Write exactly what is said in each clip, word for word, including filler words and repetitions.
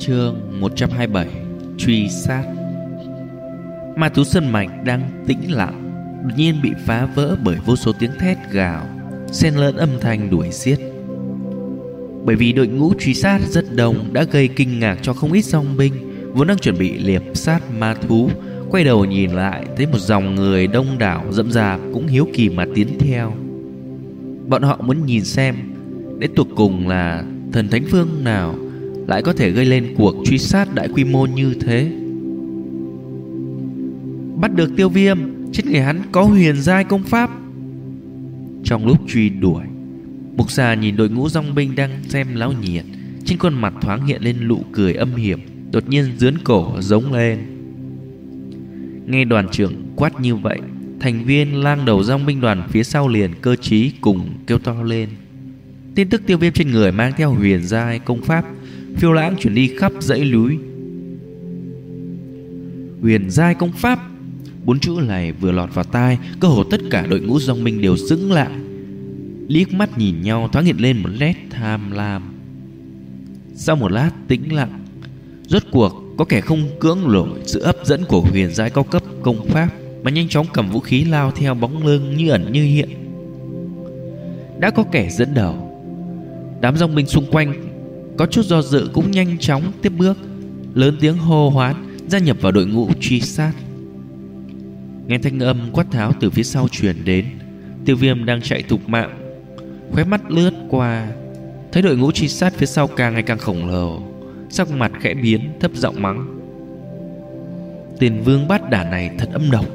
Chương một trăm hai mươi bảy. Truy sát. Ma thú sơn mạch đang tĩnh lặng, đột nhiên bị phá vỡ bởi vô số tiếng thét gào, xen lẫn âm thanh đuổi giết. Bởi vì đội ngũ truy sát rất đông đã gây kinh ngạc cho không ít dòng binh vốn đang chuẩn bị liệp sát ma thú, quay đầu nhìn lại thấy một dòng người đông đảo rậm rạp cũng hiếu kỳ mà tiến theo. Bọn họ muốn nhìn xem đến tột cùng là thần thánh phương nào lại có thể gây lên cuộc truy sát đại quy mô như thế. Bắt được Tiêu Viêm, trên người hắn có huyền giai công pháp. Trong lúc truy đuổi, Mục Xà nhìn đội ngũ dòng binh đang xem náo nhiệt, trên khuôn mặt thoáng hiện lên nụ cười âm hiểm, đột nhiên giương cổ giống lên. Nghe đoàn trưởng quát như vậy, thành viên lang đầu dòng binh đoàn phía sau liền cơ trí cùng kêu to lên. Tin tức Tiêu Viêm trên người mang theo huyền giai công pháp phiêu lãng chuyển đi khắp dãy núi. Huyền giai công pháp, bốn chữ này vừa lọt vào tai, cơ hồ tất cả đội ngũ dòng binh đều sững lại, liếc mắt nhìn nhau, thoáng hiện lên một nét tham lam. Sau một lát tĩnh lặng, rốt cuộc có kẻ không cưỡng nổi sự hấp dẫn của huyền giai cao cấp công pháp mà nhanh chóng cầm vũ khí lao theo bóng lưng như ẩn như hiện. Đã có kẻ dẫn đầu, đám dòng binh xung quanh có chút do dự cũng nhanh chóng tiếp bước, lớn tiếng hô hoán gia nhập vào đội ngũ truy sát. Nghe thanh âm quát tháo từ phía sau truyền đến, Tiêu Viêm đang chạy thục mạng, khóe mắt lướt qua, thấy đội ngũ truy sát phía sau càng ngày càng khổng lồ, sắc mặt khẽ biến, thấp giọng mắng: Tiền vương bát đản này thật âm độc.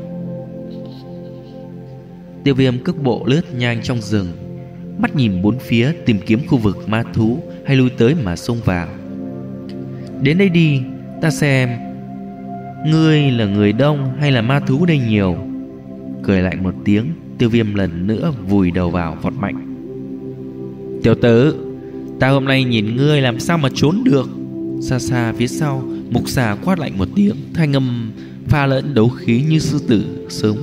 Tiêu Viêm cước bộ lướt nhanh trong rừng, mắt nhìn bốn phía tìm kiếm khu vực ma thú hay lui tới mà xông vào. Đến đây đi, ta xem ngươi là người đông hay là ma thú đây nhiều. Cười lại một tiếng, Tiêu Viêm lần nữa vùi đầu vào vọt mạnh. Tiểu tử, ta hôm nay nhìn ngươi làm sao mà trốn được. Xa xa phía sau, Mục Xà quát lạnh một tiếng, thanh âm pha lẫn đấu khí như sư tử sớm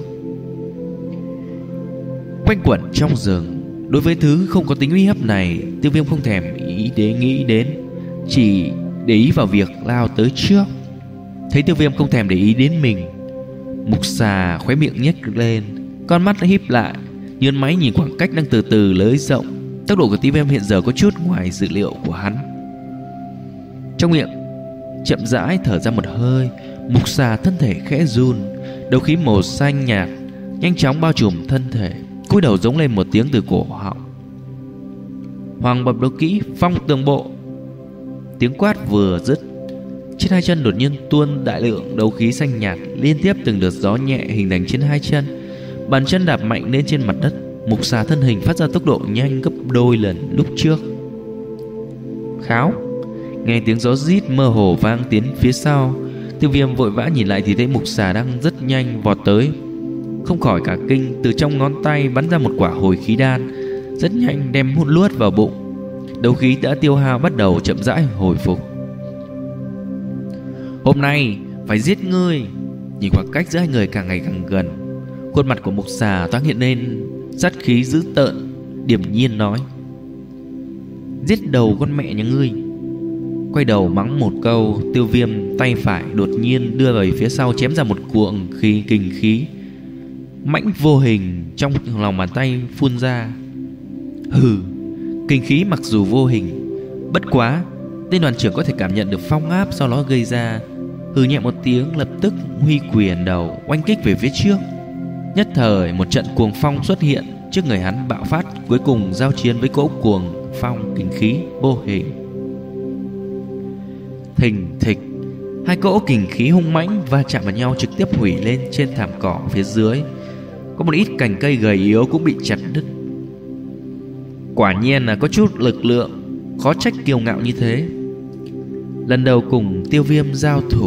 quanh quẩn trong rừng. Đối với thứ không có tính uy hiếp này, Tiêu Viêm không thèm ý để nghĩ đến, chỉ để ý vào việc lao tới trước. Thấy Tiêu Viêm không thèm để ý đến mình, Mục Xà khóe miệng nhếch lên, con mắt híp lại, nhướng máy nhìn khoảng cách đang từ từ nới rộng. Tốc độ của Tiêu Viêm hiện giờ có chút ngoài dự liệu của hắn. Trong miệng chậm rãi thở ra một hơi, Mục Xà thân thể khẽ run, đấu khí màu xanh nhạt nhanh chóng bao trùm thân thể, cúi đầu giống lên một tiếng từ cổ họng. Hoàng bập đấu kỹ phong tường bộ. Tiếng quát vừa dứt, trên hai chân đột nhiên tuôn đại lượng đấu khí xanh nhạt, liên tiếp từng đợt gió nhẹ hình thành trên hai chân, bàn chân đạp mạnh lên trên mặt đất. Mục Xà thân hình phát ra tốc độ nhanh gấp đôi lần lúc trước. Kháo. Nghe tiếng gió rít mơ hồ vang tiến phía sau, Tiêu Viêm vội vã nhìn lại thì thấy Mục Xà đang rất nhanh vọt tới, không khỏi cả kinh, từ trong ngón tay bắn ra một quả hồi khí đan, rất nhanh đem hút luốt vào bụng. Đấu khí đã tiêu hao bắt đầu chậm rãi hồi phục. Hôm nay phải giết ngươi. Nhìn khoảng cách giữa hai người càng ngày càng gần, khuôn mặt của Mục Xà thoáng hiện lên sát khí dữ tợn, điềm nhiên nói: Giết đầu con mẹ nhà ngươi. Quay đầu mắng một câu, Tiêu Viêm tay phải đột nhiên đưa về phía sau chém ra một cuộn khí kinh khí mãnh vô hình trong lòng bàn tay phun ra. Hừ, kinh khí mặc dù vô hình, bất quá tên đoàn trưởng có thể cảm nhận được phong áp sau đó gây ra. Hừ nhẹ một tiếng, lập tức huy quyền đầu oanh kích về phía trước. Nhất thời một trận cuồng phong xuất hiện trước người hắn bạo phát, cuối cùng giao chiến với cỗ cuồng phong kinh khí vô hình. Thình thịch, hai cỗ kinh khí hung mãnh va chạm vào nhau, trực tiếp hủy lên trên thảm cỏ phía dưới. Có một ít cành cây gầy yếu cũng bị chặt đứt. Quả nhiên là có chút lực lượng, khó trách kiêu ngạo như thế. Lần đầu cùng Tiêu Viêm giao thủ,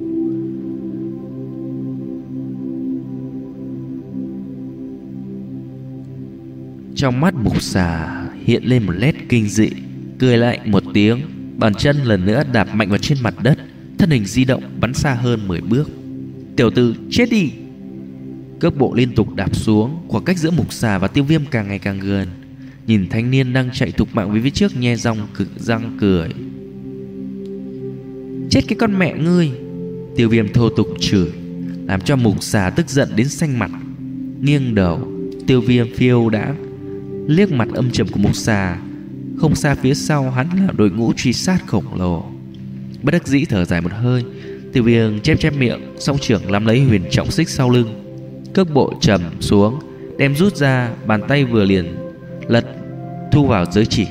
trong mắt Mục Xà hiện lên một nét kinh dị, cười lạnh một tiếng, bàn chân lần nữa đạp mạnh vào trên mặt đất, thân hình di động bắn xa hơn mười bước. Tiểu tử chết đi. Cước bộ liên tục đạp xuống, khoảng cách giữa Mục Xà và Tiêu Viêm càng ngày càng gần. Nhìn thanh niên đang chạy thục mạng với phía trước, nhe răng cực răng cười. Chết cái con mẹ ngươi! Tiêu Viêm thô tục chửi, làm cho Mục Xà tức giận đến xanh mặt. Nghiêng đầu, Tiêu Viêm phiêu đãng liếc mặt âm trầm của Mục Xà. Không xa phía sau hắn là đội ngũ truy sát khổng lồ. Bất đắc dĩ thở dài một hơi, Tiêu Viêm chép chép miệng, song trưởng nắm lấy huyền trọng xích sau lưng, cước bộ trầm xuống, đem rút ra, bàn tay vừa liền lật thu vào giới chỉ.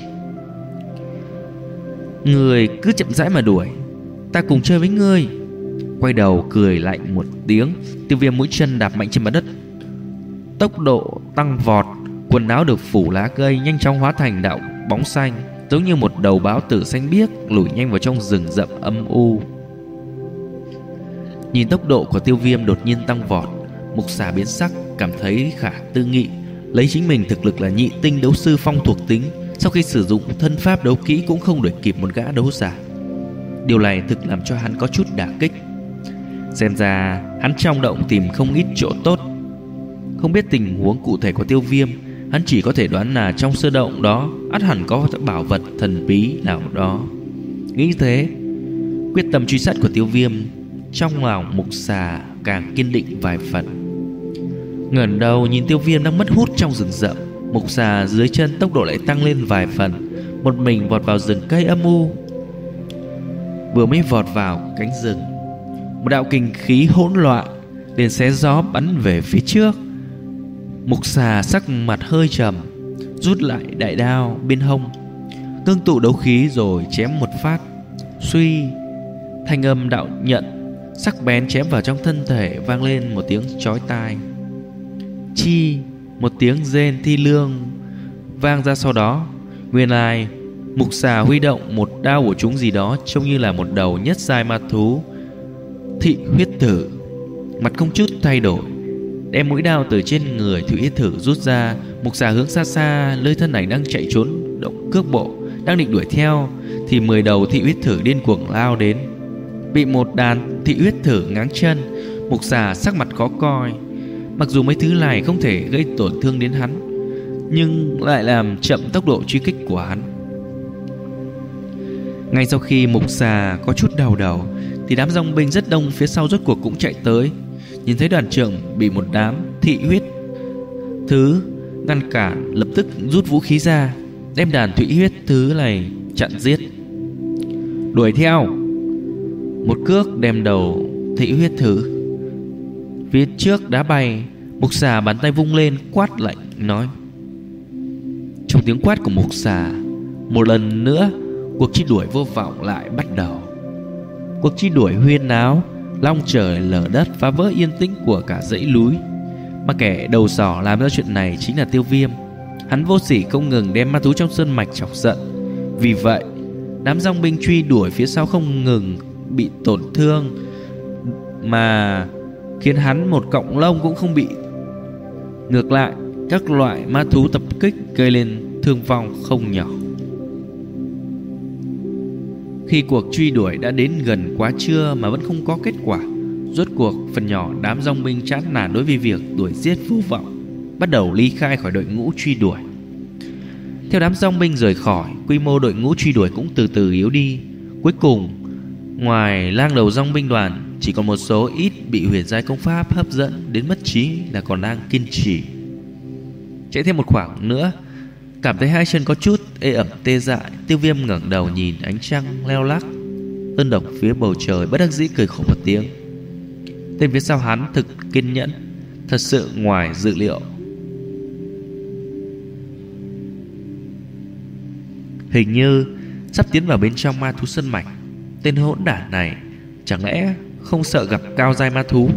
Người cứ chậm rãi mà đuổi, ta cùng chơi với ngươi. Quay đầu cười lạnh một tiếng, Tiêu Viêm mũi chân đạp mạnh trên mặt đất, tốc độ tăng vọt, quần áo được phủ lá cây nhanh chóng hóa thành đạo bóng xanh, giống như một đầu báo tử xanh biếc lủi nhanh vào trong rừng rậm âm u. Nhìn tốc độ của Tiêu Viêm đột nhiên tăng vọt, Mục Xà biến sắc, cảm thấy khả tư nghị. Lấy chính mình thực lực là nhị tinh đấu sư phong thuộc tính, sau khi sử dụng thân pháp đấu kỹ cũng không đuổi kịp một gã đấu giả. Điều này thực làm cho hắn có chút đả kích. Xem ra hắn trong động tìm không ít chỗ tốt. Không biết tình huống cụ thể của Tiêu Viêm, hắn chỉ có thể đoán là trong sơn động đó ắt hẳn có bảo vật thần bí nào đó. Nghĩ thế, quyết tâm truy sát của Tiêu Viêm trong lòng Mục Xà càng kiên định vài phần. Ngẩng đầu nhìn Tiêu Viêm đang mất hút trong rừng rậm, Mục Xà dưới chân tốc độ lại tăng lên vài phần, một mình vọt vào rừng cây âm u. Vừa mới vọt vào cánh rừng, một đạo kình khí hỗn loạn liền xé gió bắn về phía trước. Mục Xà sắc mặt hơi trầm, rút lại đại đao bên hông, ngưng tụ đấu khí rồi chém một phát. Suy, thanh âm đạo nhận sắc bén chém vào trong thân thể vang lên một tiếng chói tai. Chi, một tiếng rên thi lương vang ra. Sau đó, nguyên lai Mục Xà huy động một đao của chúng gì đó trông như là một đầu nhất giai ma thú thị huyết thử, mặt không chút thay đổi, đem mũi đao từ trên người thị huyết thử rút ra. Mục Xà hướng xa xa nơi thân ảnh đang chạy trốn động cước bộ, đang định đuổi theo, thì mười đầu thị huyết thử điên cuồng lao đến. Bị một đàn thị huyết thử ngáng chân, Mục Xà sắc mặt khó coi. Mặc dù mấy thứ này không thể gây tổn thương đến hắn, nhưng lại làm chậm tốc độ truy kích của hắn. Ngay sau khi Mục Xà có chút đau đầu, thì đám dòng binh rất đông phía sau rốt cuộc cũng chạy tới. Nhìn thấy đoàn trưởng bị một đám thị huyết thứ ngăn cản, lập tức rút vũ khí ra, đem đàn thị huyết thứ này chặn giết. Đuổi theo, một cước đem đầu thị huyết thứ phía trước đá bay. Mục Xà bàn tay vung lên quát lạnh nói. Trong tiếng quát của Mục Xà, một lần nữa cuộc truy đuổi vô vọng lại bắt đầu. Cuộc truy đuổi huyên náo, long trời lở đất, phá vỡ yên tĩnh của cả dãy núi. Mà kẻ đầu sỏ làm ra chuyện này chính là Tiêu Viêm. Hắn vô sỉ không ngừng đem ma thú trong sơn mạch chọc giận. Vì vậy, đám dòng binh truy đuổi phía sau không ngừng bị tổn thương, mà khiến hắn một cọng lông cũng không bị. Ngược lại, các loại ma thú tập kích gây lên thương vong không nhỏ. Khi cuộc truy đuổi đã đến gần quá trưa mà vẫn không có kết quả, rốt cuộc phần nhỏ đám dòng binh chán nản đối với việc đuổi giết vô vọng, bắt đầu ly khai khỏi đội ngũ truy đuổi. Theo đám dòng binh rời khỏi, quy mô đội ngũ truy đuổi cũng từ từ yếu đi. Cuối cùng, ngoài lang đầu dòng binh đoàn, chỉ còn một số ít bị huyền giai công pháp hấp dẫn đến mất trí là còn đang kiên trì. Chạy thêm một khoảng nữa, cảm thấy hai chân có chút ê ẩm tê dại, Tiêu Viêm ngẩng đầu nhìn ánh trăng leo lắc ơn độc phía bầu trời, bất đắc dĩ cười khổ một tiếng. Tên phía sau hắn thực kiên nhẫn, thật sự ngoài dự liệu. Hình như sắp tiến vào bên trong ma thú sơn mạch. Tên hỗn đản này chẳng lẽ không sợ gặp cao giai ma thú?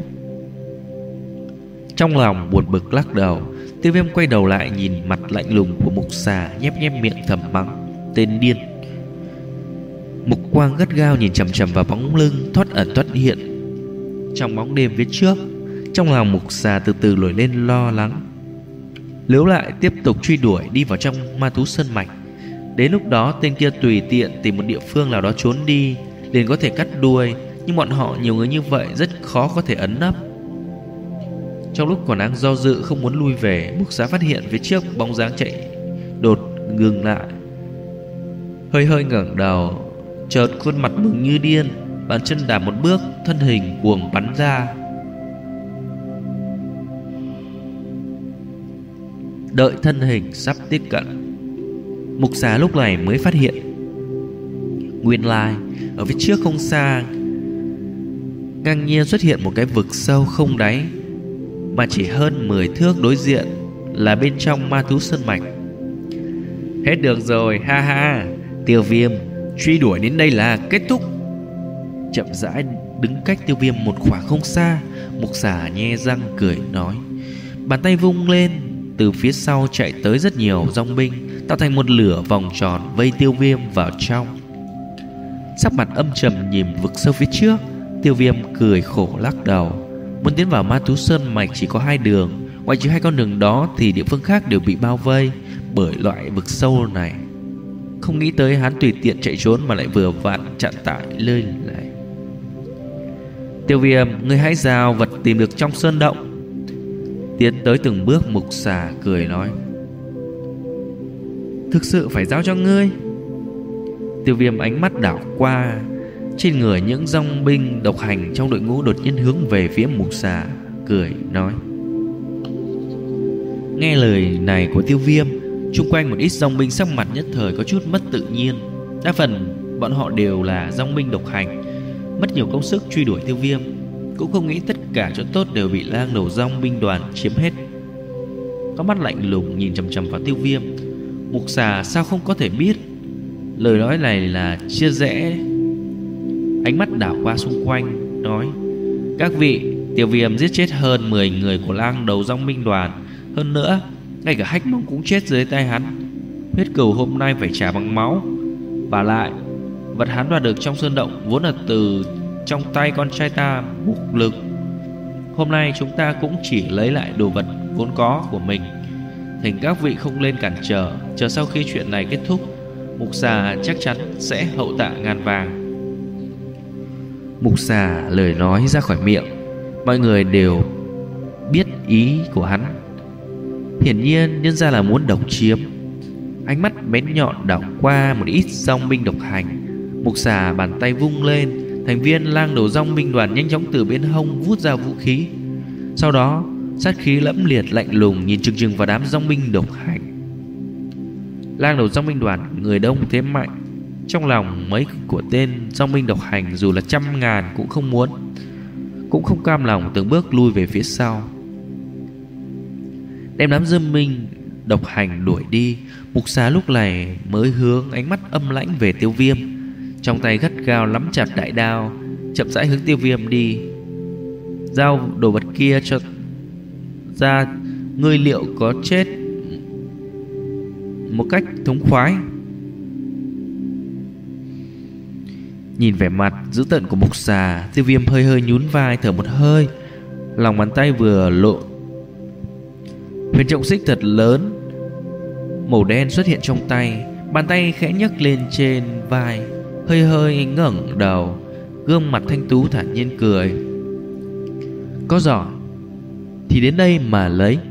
Trong lòng buồn bực lắc đầu, Tiêu Viêm quay đầu lại nhìn mặt lạnh lùng của Mục Xà, nhép nhép miệng thầm mắng. Tên điên. Mục quang gắt gao nhìn chằm chằm vào bóng lưng thoát ẩn thoát hiện trong bóng đêm phía trước. Trong lòng Mục Xà từ từ nổi lên lo lắng. Nếu lại tiếp tục truy đuổi đi vào trong ma thú sơn mạch, đến lúc đó tên kia tùy tiện tìm một địa phương nào đó trốn đi, liền có thể cắt đuôi. Nhưng bọn họ nhiều người như vậy, rất khó có thể ấn nấp. Trong lúc còn đang do dự không muốn lui về, Mục Xà phát hiện phía trước bóng dáng chạy đột ngừng lại, hơi hơi ngẩng đầu, chợt khuôn mặt mừng như điên, bàn chân đạp một bước, thân hình cuồng bắn ra. Đợi thân hình sắp tiếp cận, mục xà lúc này mới phát hiện, nguyên lai ở phía trước không xa ngang nhiên xuất hiện một cái vực sâu không đáy, mà chỉ hơn mười thước đối diện là bên trong ma thú sơn mạch. Hết được rồi, ha ha. Tiêu Viêm, truy đuổi đến đây là kết thúc. Chậm rãi đứng cách Tiêu Viêm một khoảng không xa, mục xà nhe răng cười nói. Bàn tay vung lên, từ phía sau chạy tới rất nhiều dòng binh, tạo thành một lửa vòng tròn vây Tiêu Viêm vào trong. Sắc mặt âm trầm nhìn vực sâu phía trước, Tiêu Viêm cười khổ lắc đầu. Muốn tiến vào ma thú sơn mạch chỉ có hai đường, ngoại trừ hai con đường đó thì địa phương khác đều bị bao vây bởi loại vực sâu này. Không nghĩ tới hắn tùy tiện chạy trốn mà lại vừa vặn chặn tại nơi này. Tiêu Viêm, ngươi hãy giao vật tìm được trong sơn động. Tiến tới từng bước, mục xà cười nói. Thực sự phải giao cho ngươi? Tiêu Viêm ánh mắt đảo qua trên người những dòng binh độc hành trong đội ngũ, đột nhiên hướng về phía mục xà, cười nói. Nghe lời này của Tiêu Viêm, chung quanh một ít dòng binh sắc mặt nhất thời có chút mất tự nhiên. Đa phần bọn họ đều là dòng binh độc hành, mất nhiều công sức truy đuổi Tiêu Viêm, cũng không nghĩ tất cả chỗ tốt đều bị lang đầu dòng binh đoàn chiếm hết. Có mắt lạnh lùng nhìn chằm chằm vào Tiêu Viêm. Mục xà sao không có thể biết lời nói này là chia rẽ. Ánh mắt đảo qua xung quanh nói. Các vị, Tiêu Viêm giết chết hơn mười người của lang đầu dòng binh đoàn, hơn nữa ngay cả Hách Mông cũng chết dưới tay hắn. Huyết cừu hôm nay phải trả bằng máu. Và lại vật hắn đoạt được trong sơn động vốn là từ trong tay con trai ta Mục Lực. Hôm nay chúng ta cũng chỉ lấy lại đồ vật vốn có của mình. Thỉnh các vị không lên cản trở. Chờ sau khi chuyện này kết thúc, mục xà chắc chắn sẽ hậu tạ ngàn vàng. Mục xà lời nói ra khỏi miệng, mọi người đều biết ý của hắn. Hiển nhiên nhân ra là muốn độc chiếm. Ánh mắt bén nhọn đảo qua một ít dòng binh độc hành. Mục xà bàn tay vung lên, thành viên lang đầu dòng binh đoàn nhanh chóng từ bên hông vút ra vũ khí. Sau đó sát khí lẫm liệt lạnh lùng nhìn chừng chừng vào đám dòng binh độc hành. Lang đầu dòng binh đoàn người đông thế mạnh, trong lòng mấy của tên dòng binh độc hành dù là trăm ngàn cũng không muốn, cũng không cam lòng từng bước lui về phía sau. Đem đám dâm binh độc hành đuổi đi, mục xà lúc này mới hướng ánh mắt âm lãnh về Tiêu Viêm, trong tay gắt gao nắm chặt đại đao, chậm rãi hướng Tiêu Viêm đi. Giao đồ vật kia cho ra, ngươi liệu có chết một cách thống khoái? Nhìn vẻ mặt dữ tợn của mục xà, Tiêu Viêm hơi hơi nhún vai thở một hơi, lòng bàn tay vừa lộ huyền trọng xích thật lớn màu đen xuất hiện trong tay. Bàn tay khẽ nhấc lên trên vai, hơi hơi ngẩng đầu, gương mặt thanh tú thản nhiên cười. Có giỏi thì đến đây mà lấy.